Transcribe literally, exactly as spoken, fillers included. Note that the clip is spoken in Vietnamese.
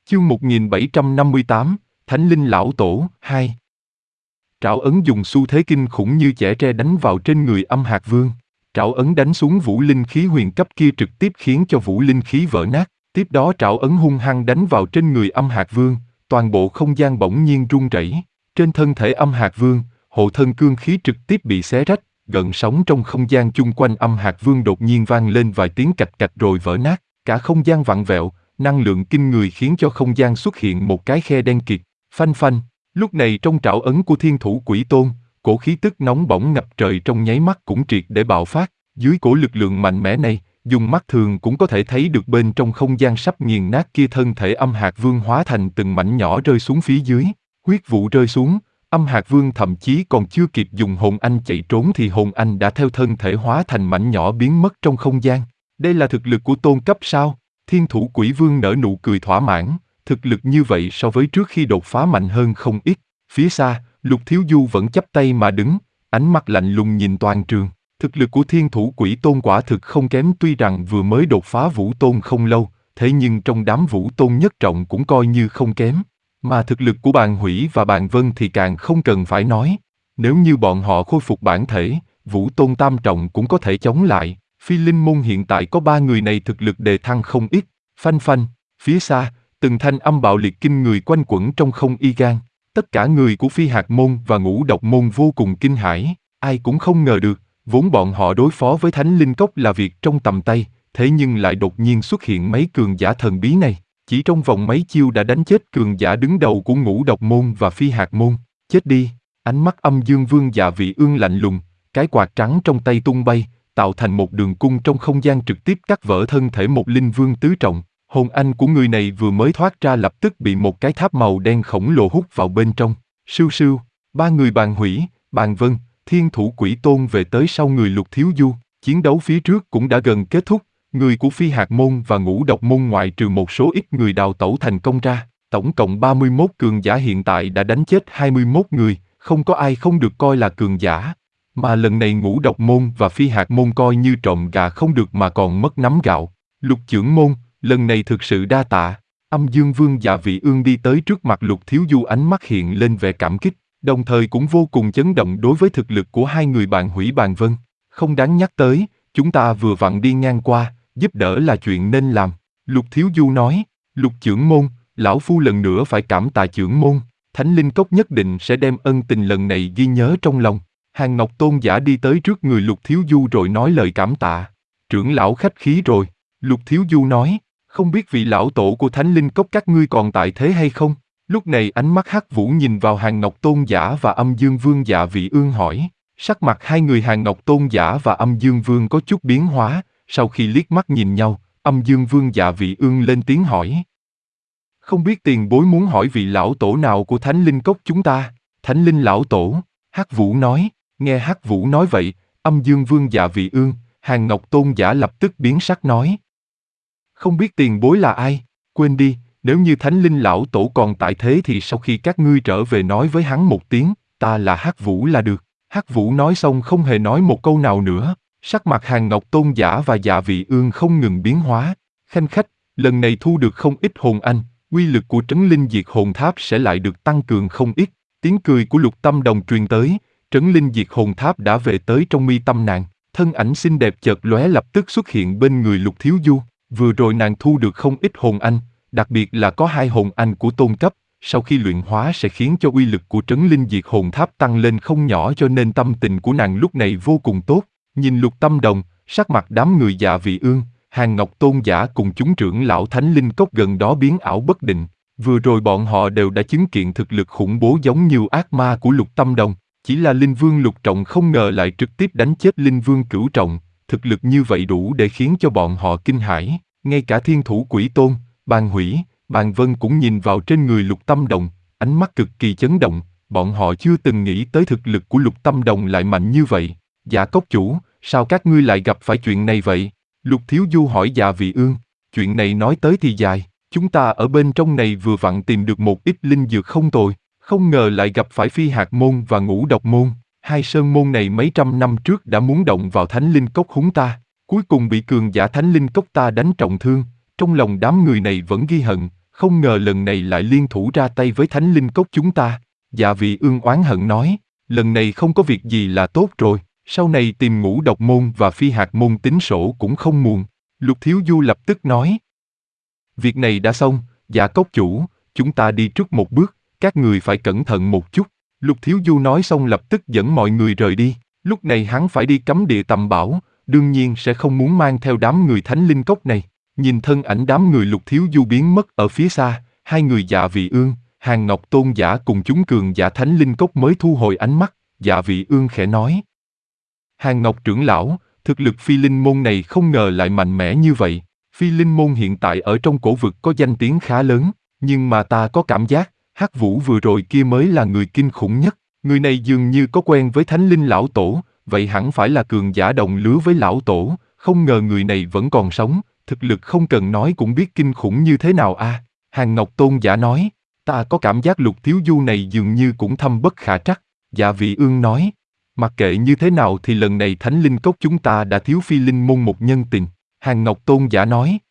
Chương một nghìn bảy trăm năm mươi tám, Thánh linh lão tổ, hai. Trảo ấn dùng xu thế kinh khủng như chẻ tre đánh vào trên người âm hạt vương. Trảo ấn đánh xuống vũ linh khí huyền cấp kia trực tiếp khiến cho vũ linh khí vỡ nát. Tiếp đó trảo ấn hung hăng đánh vào trên người âm hạt vương, toàn bộ không gian bỗng nhiên rung rẩy. Trên thân thể âm hạt vương, hộ thân cương khí trực tiếp bị xé rách, gợn sóng trong không gian chung quanh âm hạt vương đột nhiên vang lên vài tiếng cạch cạch rồi vỡ nát. Cả không gian vặn vẹo, năng lượng kinh người khiến cho không gian xuất hiện một cái khe đen kịt, phanh phanh. Lúc này trong trảo ấn của Thiên Thủ Quỷ Tôn, cổ khí tức nóng bỏng ngập trời trong nháy mắt cũng triệt để bạo phát. Dưới cổ lực lượng mạnh mẽ này, dùng mắt thường cũng có thể thấy được bên trong không gian sắp nghiền nát kia thân thể âm hạt vương hóa thành từng mảnh nhỏ rơi xuống phía dưới. Huyết vụ rơi xuống, âm hạt vương thậm chí còn chưa kịp dùng hồn anh chạy trốn thì hồn anh đã theo thân thể hóa thành mảnh nhỏ biến mất trong không gian. Đây là thực lực của tôn cấp sao? Thiên Thủ Quỷ Vương nở nụ cười thỏa mãn, thực lực như vậy so với trước khi đột phá mạnh hơn không ít. Phía xa, Lục Thiếu Du vẫn chắp tay mà đứng, ánh mắt lạnh lùng nhìn toàn trường. Thực lực của Thiên Thủ Quỷ Tôn quả thực không kém, tuy rằng vừa mới đột phá Vũ Tôn không lâu, thế nhưng trong đám Vũ Tôn nhất trọng cũng coi như không kém. Mà thực lực của Bàn Hủy và Bàn Vân thì càng không cần phải nói. Nếu như bọn họ khôi phục bản thể, Vũ Tôn tam trọng cũng có thể chống lại. Phi Linh Môn hiện tại có ba người này thực lực đề thăng không ít. Phanh phanh, phía xa, từng thanh âm bạo liệt kinh người quanh quẩn trong không y gan. Tất cả người của Phi Hạt Môn và Ngũ Độc Môn vô cùng kinh hãi. Ai cũng không ngờ được, vốn bọn họ đối phó với Thánh Linh Cốc là việc trong tầm tay, thế nhưng lại đột nhiên xuất hiện mấy cường giả thần bí này. Chỉ trong vòng mấy chiêu đã đánh chết cường giả đứng đầu của Ngũ Độc Môn và Phi Hạt Môn. Chết đi! Ánh mắt Âm Dương Vương Dạ Vị Ương lạnh lùng, cái quạt trắng trong tay tung bay, tạo thành một đường cung trong không gian trực tiếp cắt vỡ thân thể một linh vương tứ trọng. Hồn anh của người này vừa mới thoát ra lập tức bị một cái tháp màu đen khổng lồ hút vào bên trong. Sưu sưu, ba người Bàn Hủy, Bàn Vân, Thiên Thủ Quỷ Tôn về tới sau người Lục Thiếu Du. Chiến đấu phía trước cũng đã gần kết thúc. Người của Phi Hạt Môn và Ngũ Độc Môn ngoại trừ một số ít người đào tẩu thành công ra, tổng cộng ba mươi mốt cường giả hiện tại đã đánh chết hai mươi mốt người, không có ai không được coi là cường giả. Mà lần này Ngũ Độc Môn và Phi Hạt Môn coi như trộm gà không được mà còn mất nắm gạo. Lục Chưởng Môn, lần này thực sự đa tạ. Âm Dương Vương Dạ Vị Ương đi tới trước mặt Lục Thiếu Du, ánh mắt hiện lên vẻ cảm kích, đồng thời cũng vô cùng chấn động đối với thực lực của hai người Bàn Hủy Bàn Vân. Không đáng nhắc tới, chúng ta vừa vặn đi ngang qua, giúp đỡ là chuyện nên làm. Lục Thiếu Du nói. Lục Chưởng Môn, lão phu lần nữa phải cảm tạ Chưởng Môn. Thánh Linh Cốc nhất định sẽ đem ân tình lần này ghi nhớ trong lòng. Hàng Ngọc Tôn giả đi tới trước người Lục Thiếu Du rồi nói lời cảm tạ. Trưởng lão khách khí rồi. Lục Thiếu Du nói, không biết vị lão tổ của Thánh Linh Cốc các ngươi còn tại thế hay không? Lúc này ánh mắt Hắc Vũ nhìn vào Hàng Ngọc Tôn giả và Âm Dương Vương Dạ Vị Ương hỏi. Sắc mặt hai người Hàng Ngọc Tôn giả và Âm Dương Vương có chút biến hóa, sau khi liếc mắt nhìn nhau, Âm Dương Vương Dạ Vị Ương lên tiếng hỏi. Không biết tiền bối muốn hỏi vị lão tổ nào của Thánh Linh Cốc chúng ta? Thánh Linh lão tổ, Hắc Vũ nói. Nghe Hắc Vũ nói vậy, Âm Dương Vương Dạ Vị Ương, Hàng Ngọc Tôn giả lập tức biến sắc nói. Không biết tiền bối là ai? Quên đi, nếu như Thánh Linh lão tổ còn tại thế thì sau khi các ngươi trở về nói với hắn một tiếng, ta là Hắc Vũ là được. Hắc Vũ nói xong không hề nói một câu nào nữa. Sắc mặt Hàng Ngọc Tôn giả và Dạ Vị Ương không ngừng biến hóa. Khanh khách, lần này thu được không ít hồn anh, uy lực của Trấn Linh Diệt Hồn Tháp sẽ lại được tăng cường không ít. Tiếng cười của Lục Tâm Đồng truyền tới. Trấn Linh Diệt Hồn Tháp đã về tới trong mi tâm nàng. Thân ảnh xinh đẹp chợt lóe lập tức xuất hiện bên người Lục Thiếu Du. Vừa rồi nàng thu được không ít hồn anh, đặc biệt là có hai hồn anh của tôn cấp. Sau khi luyện hóa sẽ khiến cho uy lực của Trấn Linh Diệt Hồn Tháp tăng lên không nhỏ, cho nên tâm tình của nàng lúc này vô cùng tốt. Nhìn Lục Tâm Đồng, sắc mặt đám người Dạ Vị Ương, Hàng Ngọc Tôn giả cùng chúng trưởng lão Thánh Linh Cốc gần đó biến ảo bất định. Vừa rồi bọn họ đều đã chứng kiện thực lực khủng bố giống như ác ma của Lục Tâm Đồng. Chỉ là Linh Vương lục trọng không ngờ lại trực tiếp đánh chết Linh Vương cửu trọng. Thực lực như vậy đủ để khiến cho bọn họ kinh hãi. Ngay cả Thiên Thủ Quỷ Tôn, Bàn Hủy, Bàn Vân cũng nhìn vào trên người Lục Tâm Đồng, ánh mắt cực kỳ chấn động. Bọn họ chưa từng nghĩ tới thực lực của Lục Tâm Đồng lại mạnh như vậy. Dạ Cốc chủ, sao các ngươi lại gặp phải chuyện này vậy? Lục Thiếu Du hỏi Dạ Vị Ương. Chuyện này nói tới thì dài. Chúng ta ở bên trong này vừa vặn tìm được một ít linh dược không tồi. Không ngờ lại gặp phải Phi Hạt Môn và Ngũ Độc Môn. Hai sơn môn này mấy trăm năm trước đã muốn động vào Thánh Linh Cốc húng ta. Cuối cùng bị cường giả Thánh Linh Cốc ta đánh trọng thương. Trong lòng đám người này vẫn ghi hận, không ngờ lần này lại liên thủ ra tay với thánh linh cốc chúng ta. Dạ Vị Ương oán hận nói, lần này không có việc gì là tốt rồi, sau này tìm Ngũ Độc môn và Phi Hạt môn tính sổ cũng không muộn. Lục Thiếu Du lập tức nói, việc này đã xong, Dạ cốc chủ, chúng ta đi trước một bước, các người phải cẩn thận một chút. Lục Thiếu Du nói xong lập tức dẫn mọi người rời đi. Lúc này hắn phải đi cấm địa tầm bảo, đương nhiên sẽ không muốn mang theo đám người thánh linh cốc này. Nhìn thân ảnh đám người Lục Thiếu Du biến mất ở phía xa, hai người Dạ Vị Ương, Hàn Ngọc Tôn giả cùng chúng cường giả thánh linh cốc mới thu hồi ánh mắt. Dạ Vị Ương khẽ nói, Hàn Ngọc trưởng lão, thực lực phi linh môn này không ngờ lại mạnh mẽ như vậy. Phi linh môn hiện tại ở trong cổ vực có danh tiếng khá lớn, nhưng mà ta có cảm giác, Hắc Vũ vừa rồi kia mới là người kinh khủng nhất. Người này dường như có quen với thánh linh lão tổ, vậy hẳn phải là cường giả đồng lứa với lão tổ, không ngờ người này vẫn còn sống, thực lực không cần nói cũng biết kinh khủng như thế nào a. À, Hàn Ngọc Tôn giả nói, ta có cảm giác Lục Thiếu Du này dường như cũng thâm bất khả trắc. Dạ Vị Ương nói, mặc kệ như thế nào thì lần này thánh linh cốc chúng ta đã thiếu phi linh môn một nhân tình. Hàn Ngọc Tôn giả nói,